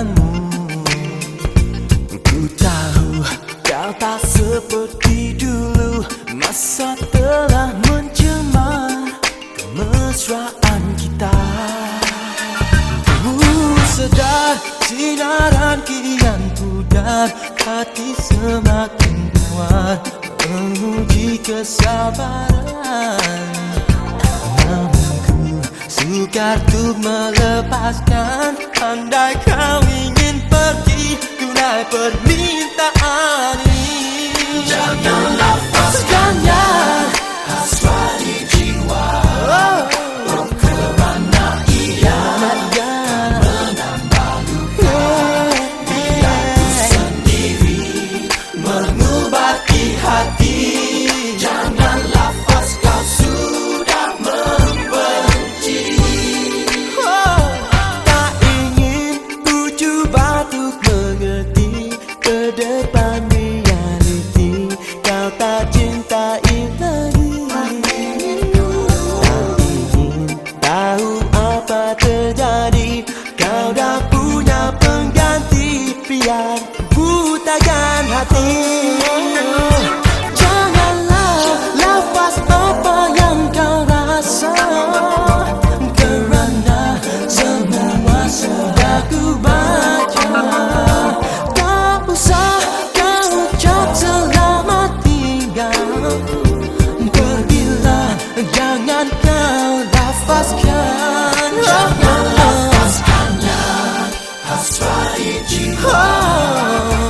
denganmu. Ku tahu kau tak seperti dulu, masa telah mencemar kemesraan kita. Ku sedar sinaran kian pudar, hati semakin kuat menguji kesabaran. Namun ku sukar untuk melepaskan. Andai kau ingin pergi, tunai permintaan ini. Jangan lepaskannya, hasrat di jiwa. Oh, kerana ia menambah luka. Biar ku sendiri mengobati hati. Jangan lafaz kau sudah membenci. Tak ingin ku cuba untuk mengerti ke depan realiti. Kau tak cintai lagi. Tak ingin tahu apa terjadi. Kau dah punya pengganti. Biar butakan hati. Janganlah lafaz apa yang kau rasa, kerana semua sudah ku baca. Tak usah kau ucap selamat tinggal. Pergilah, jangan kau lafazkan. Jangan lafazkannya, hasrat di jiwa.